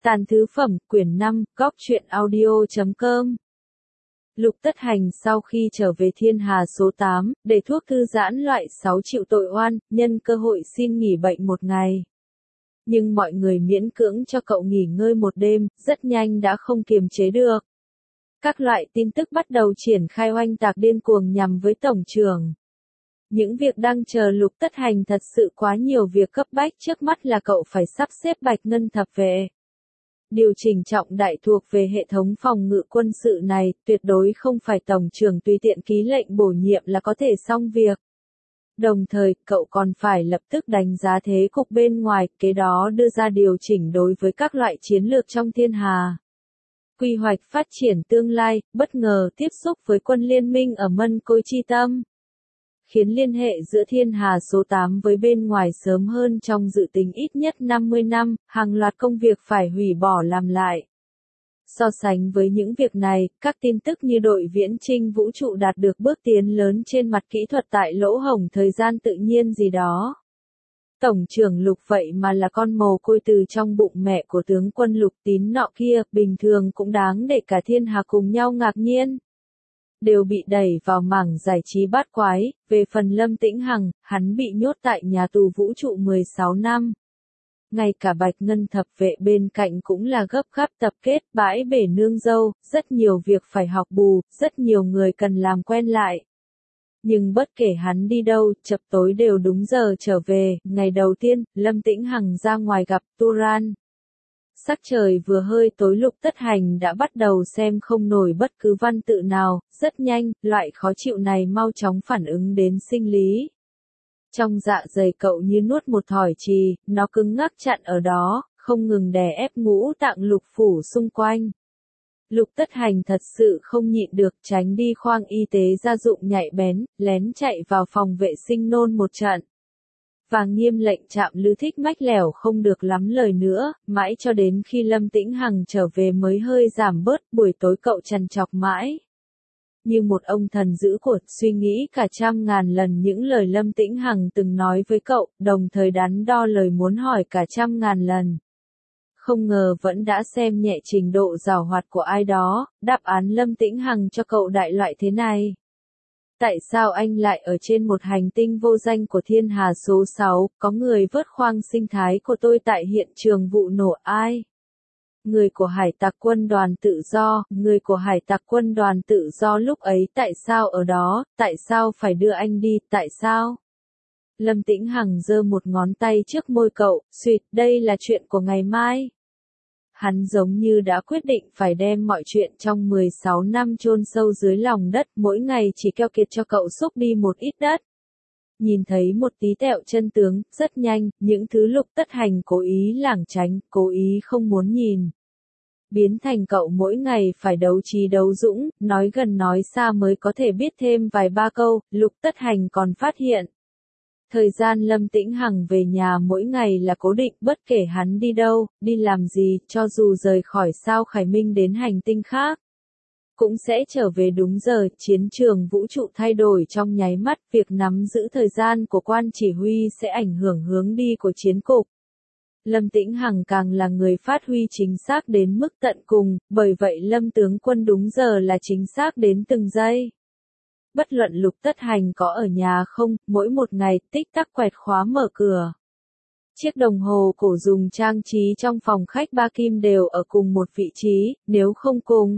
Tàn thứ phẩm, quyển 5, góc truyện audio.com. Lục Tất Hành sau khi trở về Thiên Hà số 8, để thuốc thư giãn loại 6 chịu tội oan, nhân cơ hội xin nghỉ bệnh một ngày. Nhưng mọi người miễn cưỡng cho cậu nghỉ ngơi một đêm, rất nhanh đã không kiềm chế được. Các loại tin tức bắt đầu triển khai oanh tạc điên cuồng nhằm với tổng trưởng. Những việc đang chờ Lục Tất Hành thật sự quá nhiều việc cấp bách, trước mắt là cậu phải sắp xếp Bạch Ngân thập vệ. Điều chỉnh trọng đại thuộc về hệ thống phòng ngự quân sự này, tuyệt đối không phải tổng trưởng tùy tiện ký lệnh bổ nhiệm là có thể xong việc. Đồng thời, cậu còn phải lập tức đánh giá thế cục bên ngoài, kế đó đưa ra điều chỉnh đối với các loại chiến lược trong Thiên Hà. Quy hoạch phát triển tương lai, bất ngờ tiếp xúc với quân liên minh ở Mân Côi Chi Tâm, khiến liên hệ giữa Thiên Hà số 8 với bên ngoài sớm hơn trong dự tính ít nhất 50 năm, hàng loạt công việc phải hủy bỏ làm lại. So sánh với những việc này, các tin tức như đội viễn chinh vũ trụ đạt được bước tiến lớn trên mặt kỹ thuật tại lỗ hổng thời gian tự nhiên gì đó. Tổng trưởng Lục vậy mà là con mồ côi từ trong bụng mẹ của tướng quân Lục Tín nọ kia, bình thường cũng đáng để cả Thiên Hà cùng nhau ngạc nhiên. Đều bị đẩy vào mảng giải trí bát quái, về phần Lâm Tĩnh Hằng, hắn bị nhốt tại nhà tù vũ trụ 16 năm. Ngay cả Bạch Ngân thập vệ bên cạnh cũng là gấp gáp tập kết, bãi bể nương dâu, rất nhiều việc phải học bù, rất nhiều người cần làm quen lại. Nhưng bất kể hắn đi đâu, chập tối đều đúng giờ trở về. Ngày đầu tiên, Lâm Tĩnh Hằng ra ngoài gặp Turan. Sắc trời vừa hơi tối, Lục Tất Hành đã bắt đầu xem không nổi bất cứ văn tự nào, rất nhanh, loại khó chịu này mau chóng phản ứng đến sinh lý. Trong dạ dày cậu như nuốt một thỏi trì, nó cứng ngắc chặn ở đó, không ngừng đè ép ngũ tạng lục phủ xung quanh. Lục Tất Hành thật sự không nhịn được, tránh đi khoang y tế gia dụng nhạy bén, lén chạy vào phòng vệ sinh nôn một trận. Và nghiêm lệnh Trạm Lư Thích mách lẻo không được lắm lời nữa, mãi cho đến khi Lâm Tĩnh Hằng trở về mới hơi giảm bớt. Buổi tối cậu trằn trọc mãi. Như một ông thần giữ cột, suy nghĩ cả trăm ngàn lần những lời Lâm Tĩnh Hằng từng nói với cậu, đồng thời đắn đo lời muốn hỏi cả trăm ngàn lần. Không ngờ vẫn đã xem nhẹ trình độ giàu hoạt của ai đó, đáp án Lâm Tĩnh Hằng cho cậu đại loại thế này. Tại sao anh lại ở trên một hành tinh vô danh của Thiên Hà số 6, có người vớt khoang sinh thái của tôi tại hiện trường vụ nổ ai? Người của Hải tặc quân đoàn tự do, người của Hải tặc quân đoàn tự do lúc ấy tại sao ở đó, tại sao phải đưa anh đi, tại sao? Lâm Tĩnh Hằng giơ một ngón tay trước môi cậu, suýt, đây là chuyện của ngày mai. Hắn giống như đã quyết định phải đem mọi chuyện trong 16 năm chôn sâu dưới lòng đất, mỗi ngày chỉ keo kiệt cho cậu xúc đi một ít đất. Nhìn thấy một tí tẹo chân tướng, rất nhanh, những thứ Lục Tất Hành cố ý lảng tránh, cố ý không muốn nhìn. Biến thành cậu mỗi ngày phải đấu trí đấu dũng, nói gần nói xa mới có thể biết thêm vài ba câu. Lục Tất Hành còn phát hiện. Thời gian Lâm Tĩnh Hằng về nhà mỗi ngày là cố định, bất kể hắn đi đâu, đi làm gì, cho dù rời khỏi sao Khải Minh đến hành tinh khác, cũng sẽ trở về đúng giờ. Chiến trường vũ trụ thay đổi trong nháy mắt, việc nắm giữ thời gian của quan chỉ huy sẽ ảnh hưởng hướng đi của chiến cục. Lâm Tĩnh Hằng càng là người phát huy chính xác đến mức tận cùng, bởi vậy Lâm tướng quân đúng giờ là chính xác đến từng giây. Bất luận Lục Tất Hành có ở nhà không, mỗi một ngày, tích tắc quẹt khóa mở cửa. Chiếc đồng hồ cổ dùng trang trí trong phòng khách Ba Kim đều ở cùng một vị trí, nếu không cùng.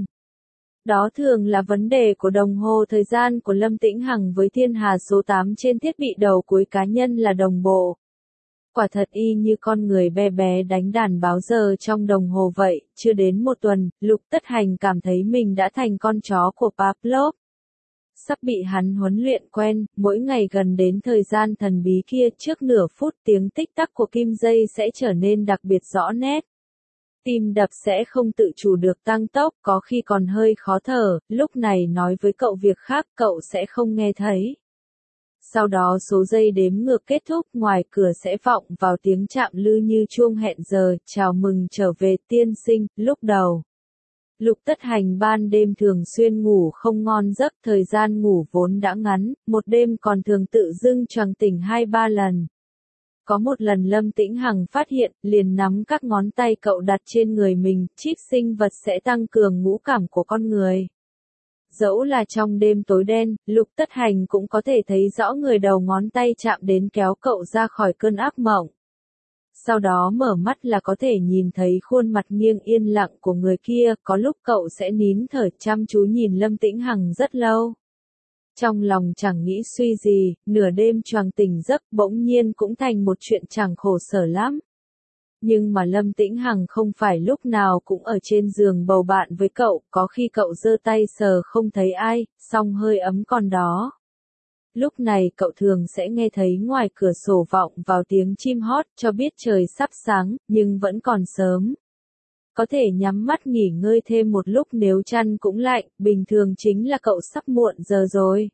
Đó thường là vấn đề của đồng hồ thời gian của Lâm Tĩnh Hằng với Thiên Hà số 8 trên thiết bị đầu cuối cá nhân là đồng bộ. Quả thật y như con người bé bé đánh đàn báo giờ trong đồng hồ vậy, chưa đến một tuần, Lục Tất Hành cảm thấy mình đã thành con chó của Pavlov. Sắp bị hắn huấn luyện quen, mỗi ngày gần đến thời gian thần bí kia, trước nửa phút tiếng tích tắc của kim dây sẽ trở nên đặc biệt rõ nét. Tim đập sẽ không tự chủ được tăng tốc, có khi còn hơi khó thở, lúc này nói với cậu việc khác cậu sẽ không nghe thấy. Sau đó số giây đếm ngược kết thúc, ngoài cửa sẽ vọng vào tiếng Trạm Lư như chuông hẹn giờ, chào mừng trở về tiên sinh. Lúc đầu, Lục Tất Hành ban đêm thường xuyên ngủ không ngon giấc, thời gian ngủ vốn đã ngắn, một đêm còn thường tự dưng choàng tỉnh 2-3 lần. Có một lần Lâm Tĩnh Hằng phát hiện, liền nắm các ngón tay cậu đặt trên người mình, chip sinh vật sẽ tăng cường ngũ cảm của con người. Dẫu là trong đêm tối đen, Lục Tất Hành cũng có thể thấy rõ người đầu ngón tay chạm đến kéo cậu ra khỏi cơn ác mộng. Sau đó mở mắt là có thể nhìn thấy khuôn mặt nghiêng yên lặng của người kia, có lúc cậu sẽ nín thở chăm chú nhìn Lâm Tĩnh Hằng rất lâu. Trong lòng chẳng nghĩ suy gì, nửa đêm choàng tỉnh giấc bỗng nhiên cũng thành một chuyện chẳng khổ sở lắm. Nhưng mà Lâm Tĩnh Hằng không phải lúc nào cũng ở trên giường bầu bạn với cậu, có khi cậu giơ tay sờ không thấy ai, song hơi ấm còn đó. Lúc này cậu thường sẽ nghe thấy ngoài cửa sổ vọng vào tiếng chim hót cho biết trời sắp sáng, nhưng vẫn còn sớm. Có thể nhắm mắt nghỉ ngơi thêm một lúc nếu chăn cũng lạnh, bình thường chính là cậu sắp muộn giờ rồi.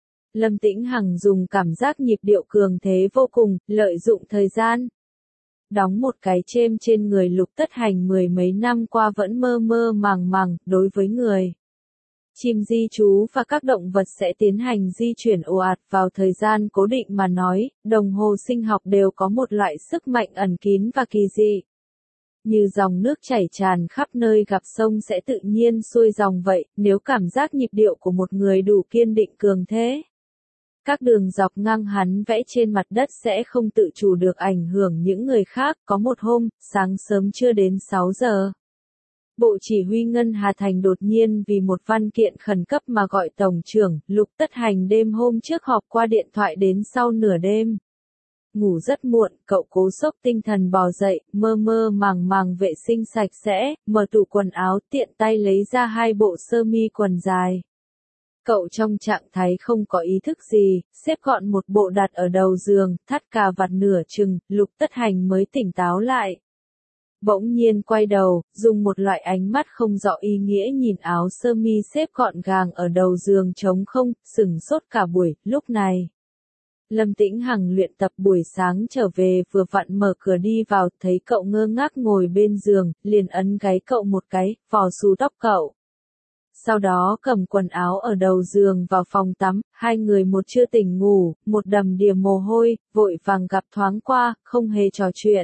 Lâm Tĩnh Hằng dùng cảm giác nhịp điệu cường thế vô cùng, lợi dụng thời gian. Đóng một cái chêm trên người Lục Tất Hành mười mấy năm qua vẫn mơ mơ màng màng, đối với người. Chim di trú và các động vật sẽ tiến hành di chuyển ồ ạt vào thời gian cố định mà nói, đồng hồ sinh học đều có một loại sức mạnh ẩn kín và kỳ dị. Như dòng nước chảy tràn khắp nơi gặp sông sẽ tự nhiên xuôi dòng vậy, nếu cảm giác nhịp điệu của một người đủ kiên định cường thế. Các đường dọc ngang hắn vẽ trên mặt đất sẽ không tự chủ được ảnh hưởng những người khác. Có một hôm, sáng sớm chưa đến 6 giờ. Bộ chỉ huy Ngân Hà Thành đột nhiên vì một văn kiện khẩn cấp mà gọi Tổng trưởng, Lục Tất Hành đêm hôm trước họp qua điện thoại đến sau nửa đêm. Ngủ rất muộn, cậu cố xốc tinh thần bò dậy, mơ mơ màng màng vệ sinh sạch sẽ, mở tủ quần áo tiện tay lấy ra 2 bộ sơ mi quần dài. Cậu trong trạng thái không có ý thức gì, xếp gọn một bộ đặt ở đầu giường, thắt cà vạt nửa chừng, Lục Tất Hành mới tỉnh táo lại. Bỗng nhiên quay đầu, dùng một loại ánh mắt không rõ ý nghĩa nhìn áo sơ mi xếp gọn gàng ở đầu giường trống không, sửng sốt cả buổi. Lúc này, Lâm Tĩnh Hằng luyện tập buổi sáng trở về vừa vặn mở cửa đi vào, thấy cậu ngơ ngác ngồi bên giường, liền ấn gáy cậu một cái, vò xù tóc cậu. Sau đó cầm quần áo ở đầu giường vào phòng tắm, hai người một chưa tỉnh ngủ, một đầm đìa mồ hôi, vội vàng gặp thoáng qua, không hề trò chuyện.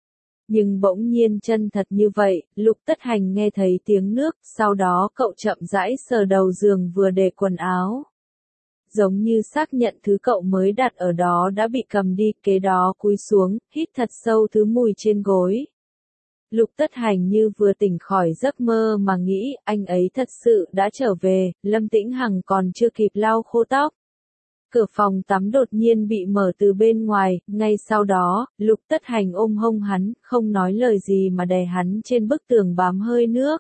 Nhưng bỗng nhiên chân thật như vậy, Lục Tất Hành nghe thấy tiếng nước, sau đó cậu chậm rãi sờ đầu giường vừa để quần áo. Giống như xác nhận thứ cậu mới đặt ở đó đã bị cầm đi, kế đó cúi xuống, hít thật sâu thứ mùi trên gối. Lục Tất Hành như vừa tỉnh khỏi giấc mơ mà nghĩ, anh ấy thật sự đã trở về, Lâm Tĩnh Hằng còn chưa kịp lau khô tóc. Cửa phòng tắm đột nhiên bị mở từ bên ngoài, ngay sau đó, Lục Tất Hành ôm hông hắn, không nói lời gì mà đè hắn trên bức tường bám hơi nước.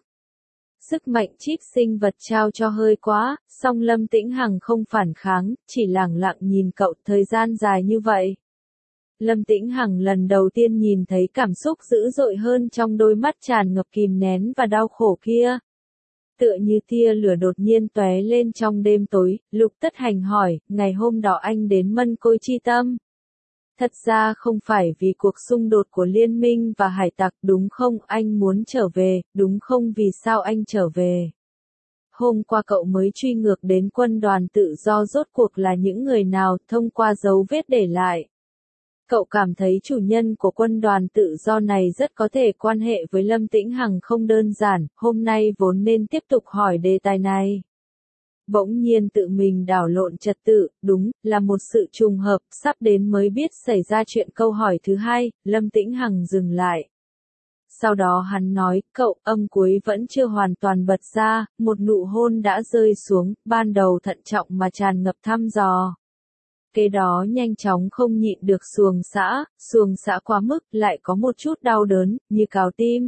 Sức mạnh chip sinh vật trao cho hơi quá, song Lâm Tĩnh Hằng không phản kháng, chỉ lẳng lặng nhìn cậu thời gian dài như vậy. Lâm Tĩnh Hằng lần đầu tiên nhìn thấy cảm xúc dữ dội hơn trong đôi mắt tràn ngập kìm nén và đau khổ kia. Tựa như tia lửa đột nhiên tóe lên trong đêm tối, Lục Tất Hành hỏi, ngày hôm đó anh đến Mân Côi Chi Tâm. Thật ra không phải vì cuộc xung đột của liên minh và hải tặc đúng không, anh muốn trở về, đúng không, vì sao anh trở về? Hôm qua cậu mới truy ngược đến quân đoàn tự do, rốt cuộc là những người nào, thông qua dấu vết để lại. Cậu cảm thấy chủ nhân của quân đoàn tự do này rất có thể quan hệ với Lâm Tĩnh Hằng không đơn giản, hôm nay vốn nên tiếp tục hỏi đề tài này. Bỗng nhiên tự mình đảo lộn trật tự, đúng, là một sự trùng hợp, sắp đến mới biết xảy ra chuyện. Câu hỏi thứ hai, Lâm Tĩnh Hằng dừng lại. Sau đó hắn nói, cậu, âm cuối vẫn chưa hoàn toàn bật ra, một nụ hôn đã rơi xuống, ban đầu thận trọng mà tràn ngập thăm dò. Kế đó nhanh chóng không nhịn được xuồng xã quá mức, lại có một chút đau đớn, như cào tim.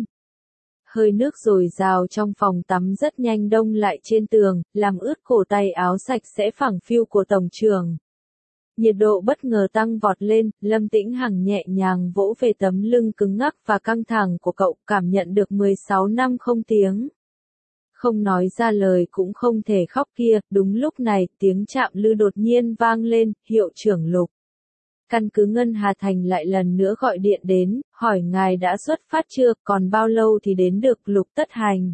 Hơi nước dồi dào trong phòng tắm rất nhanh đông lại trên tường, làm ướt cổ tay áo sạch sẽ phẳng phiu của tổng trưởng. Nhiệt độ bất ngờ tăng vọt lên, Lâm Tĩnh Hằng nhẹ nhàng vỗ về tấm lưng cứng ngắc và căng thẳng của cậu, cảm nhận được 16 năm không tiếng. Không nói ra lời cũng không thể khóc kia, đúng lúc này, tiếng chạm lư đột nhiên vang lên, hiệu trưởng Lục. Căn cứ Ngân Hà Thành lại lần nữa gọi điện đến, hỏi ngài đã xuất phát chưa, còn bao lâu thì đến được. Lục Tất Hành.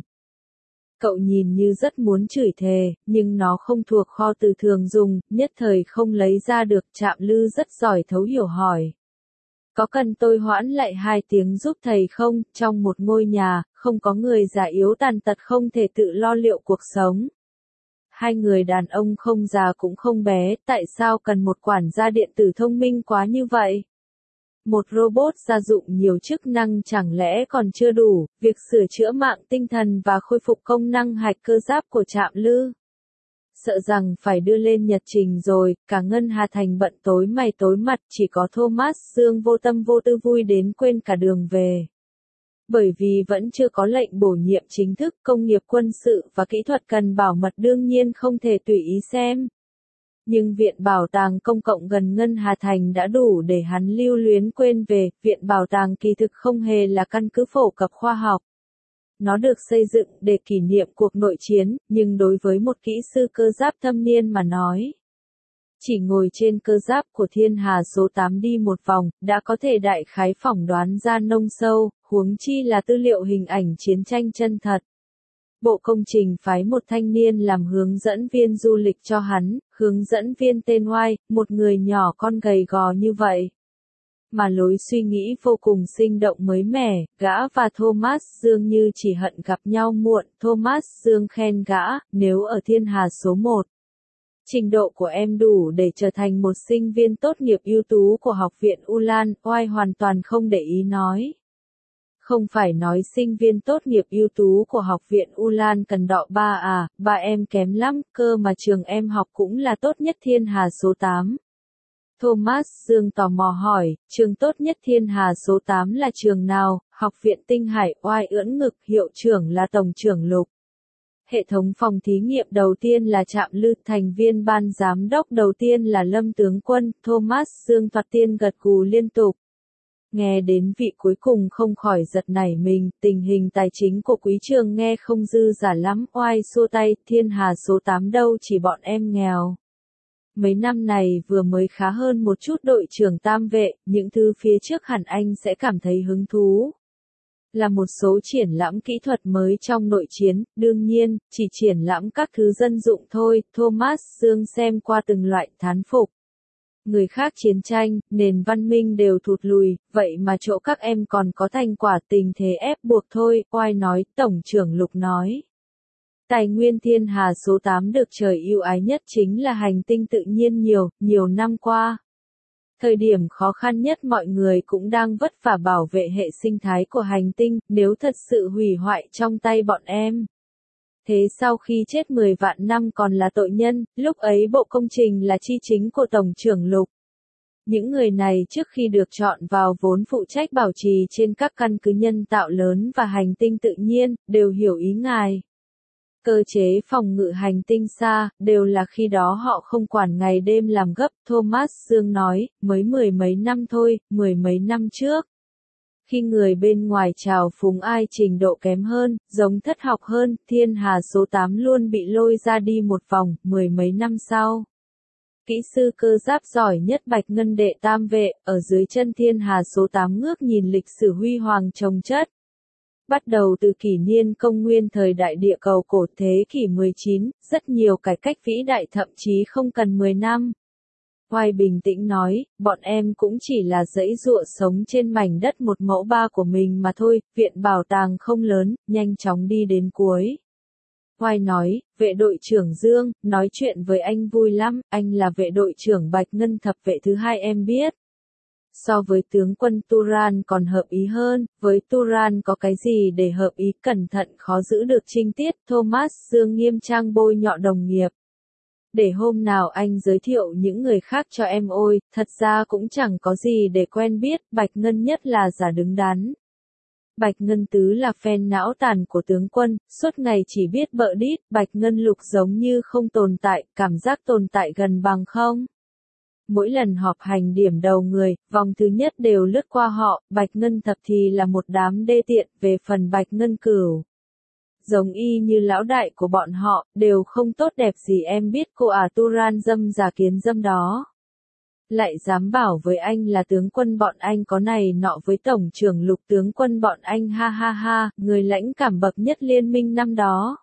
Cậu nhìn như rất muốn chửi thề, nhưng nó không thuộc kho từ thường dùng, nhất thời không lấy ra được. Chạm lư rất giỏi thấu hiểu hỏi. Có cần tôi hoãn lại 2 tiếng giúp thầy không? Trong một ngôi nhà, không có người già yếu tàn tật không thể tự lo liệu cuộc sống. 2 người đàn ông không già cũng không bé, tại sao cần một quản gia điện tử thông minh quá như vậy? Một robot gia dụng nhiều chức năng chẳng lẽ còn chưa đủ, việc sửa chữa mạng tinh thần và khôi phục công năng hạch cơ giáp của Trạm Lư. Sợ rằng phải đưa lên nhật trình rồi, cả Ngân Hà Thành bận tối mày tối mặt, chỉ có Thomas Dương vô tâm vô tư vui đến quên cả đường về. Bởi vì vẫn chưa có lệnh bổ nhiệm chính thức, công nghiệp quân sự và kỹ thuật cần bảo mật đương nhiên không thể tùy ý xem. Nhưng Viện Bảo tàng Công cộng gần Ngân Hà Thành đã đủ để hắn lưu luyến quên về, Viện Bảo tàng kỳ thực không hề là căn cứ phổ cập khoa học. Nó được xây dựng để kỷ niệm cuộc nội chiến, nhưng đối với một kỹ sư cơ giáp thâm niên mà nói, chỉ ngồi trên cơ giáp của Thiên Hà số 8 đi một vòng, đã có thể đại khái phỏng đoán ra nông sâu, huống chi là tư liệu hình ảnh chiến tranh chân thật. Bộ Công trình phái một thanh niên làm hướng dẫn viên du lịch cho hắn, hướng dẫn viên tên Oai, một người nhỏ con gầy gò như vậy. Mà lối suy nghĩ vô cùng sinh động mới mẻ, gã và Thomas Dương như chỉ hận gặp nhau muộn, Thomas Dương khen gã, nếu ở Thiên Hà số 1. Trình độ của em đủ để trở thành một sinh viên tốt nghiệp ưu tú của Học viện Ulan, Oai hoàn toàn không để ý nói. Không phải nói sinh viên tốt nghiệp ưu tú của Học viện Ulan cần đọ ba à, ba em kém lắm, cơ mà trường em học cũng là tốt nhất Thiên Hà số 8. Thomas Dương tò mò hỏi, trường tốt nhất Thiên Hà số 8 là trường nào? Học viện Tinh Hải. Oai ưỡn ngực, hiệu trưởng là Tổng trưởng Lục. Hệ thống phòng thí nghiệm đầu tiên là Trạm Lư, thành viên ban giám đốc đầu tiên là Lâm tướng quân. Thomas Dương thoạt tiên gật gù liên tục. Nghe đến vị cuối cùng không khỏi giật nảy mình, tình hình tài chính của quý trường nghe không dư giả lắm. Oai xua tay, Thiên Hà số 8 đâu chỉ bọn em nghèo. Mấy năm này vừa mới khá hơn một chút đội trưởng tam vệ, những thứ phía trước hẳn anh sẽ cảm thấy hứng thú. Là một số triển lãm kỹ thuật mới trong nội chiến, đương nhiên, chỉ triển lãm các thứ dân dụng thôi, Thomas Dương xem qua từng loại thán phục. Người khác chiến tranh, nền văn minh đều thụt lùi, vậy mà chỗ các em còn có thành quả tình thế ép buộc thôi, Oai nói, Tổng trưởng Lục nói. Tài nguyên Thiên Hà số 8 được trời ưu ái nhất chính là hành tinh tự nhiên nhiều năm qua. Thời điểm khó khăn nhất mọi người cũng đang vất vả bảo vệ hệ sinh thái của hành tinh, nếu thật sự hủy hoại trong tay bọn em. Thế sau khi chết 10 vạn năm còn là tội nhân, lúc ấy Bộ Công trình là chi chính của Tổng trưởng Lục. Những người này trước khi được chọn vào vốn phụ trách bảo trì trên các căn cứ nhân tạo lớn và hành tinh tự nhiên, đều hiểu ý ngài. Cơ chế phòng ngự hành tinh xa, đều là khi đó họ không quản ngày đêm làm gấp, Thomas Dương nói, mới 10 mấy năm thôi, 10 mấy năm trước. Khi người bên ngoài trào phúng ai trình độ kém hơn, giống thất học hơn, Thiên Hà số 8 luôn bị lôi ra đi một vòng, 10 mấy năm sau. Kỹ sư cơ giáp giỏi nhất Bạch Ngân đệ tam vệ, ở dưới chân Thiên Hà số 8 ngước nhìn lịch sử huy hoàng chồng chất. Bắt đầu từ kỷ niên công nguyên thời đại địa cầu cổ thế kỷ 19, rất nhiều cải cách vĩ đại thậm chí không cần 10 năm. Oai bình tĩnh nói, bọn em cũng chỉ là giãy giụa sống trên mảnh đất 1/3 của mình mà thôi, viện bảo tàng không lớn, nhanh chóng đi đến cuối. Oai nói, vệ đội trưởng Dương, nói chuyện với anh vui lắm, anh là vệ đội trưởng Bạch Ngân thập vệ thứ 2 em biết. So với tướng quân Turan còn hợp ý hơn, với Turan có cái gì để hợp ý, cẩn thận khó giữ được trinh tiết, Thomas Dương nghiêm trang bôi nhọ đồng nghiệp. Để hôm nào anh giới thiệu những người khác cho em ôi, thật ra cũng chẳng có gì để quen biết, Bạch Ngân nhất là giả đứng đắn. Bạch Ngân tứ là phen não tàn của tướng quân, suốt ngày chỉ biết bợ đít, Bạch Ngân lục giống như không tồn tại, cảm giác tồn tại gần bằng không. Mỗi lần họp hành điểm đầu người, vòng thứ nhất đều lướt qua họ, Bạch Ngân thập thì là một đám đê tiện, về phần Bạch Ngân cửu. Giống y như lão đại của bọn họ, đều không tốt đẹp gì em biết cô Turan dâm giả kiến dâm đó. Lại dám bảo với anh là tướng quân bọn anh có này nọ với Tổng trưởng Lục tướng quân bọn anh ha ha ha, người lãnh cảm bậc nhất liên minh năm đó.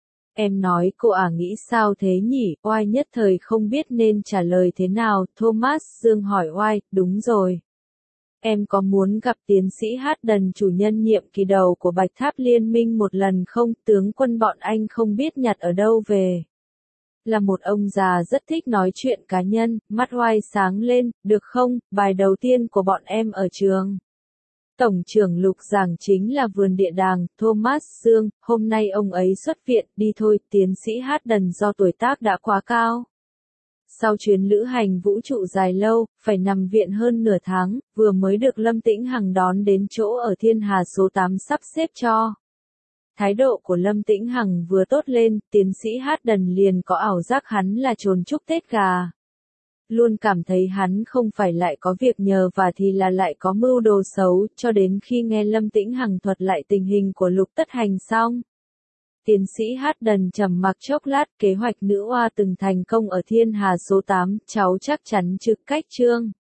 Em nói cô nghĩ sao thế nhỉ, Oai nhất thời không biết nên trả lời thế nào, Thomas Dương hỏi Oai, đúng rồi. Em có muốn gặp tiến sĩ Hát Đần, chủ nhân nhiệm kỳ đầu của Bạch Tháp Liên minh một lần không? Tướng quân bọn anh không biết nhặt ở đâu về. Là một ông già rất thích nói chuyện cá nhân, mắt oai sáng lên, được không, bài đầu tiên của bọn em ở trường. Tổng trưởng Lục giảng chính là vườn địa đàng, Thomas Dương, hôm nay ông ấy xuất viện, đi thôi, tiến sĩ Hát Đần do tuổi tác đã quá cao. Sau chuyến lữ hành vũ trụ dài lâu, phải nằm viện hơn nửa tháng, vừa mới được Lâm Tĩnh Hằng đón đến chỗ ở Thiên Hà số 8 sắp xếp cho. Thái độ của Lâm Tĩnh Hằng vừa tốt lên, tiến sĩ Hát Đần liền có ảo giác hắn là trồn chúc Tết gà. Luôn cảm thấy hắn không phải lại có việc nhờ và thì là lại có mưu đồ xấu, cho đến khi nghe Lâm Tĩnh Hằng thuật lại tình hình của Lục Tất Hành xong. Tiến sĩ Hát Đần trầm mặc chốc lát, kế hoạch nữ oa từng thành công ở Thiên Hà số 8, cháu chắc chắn trực cách chương.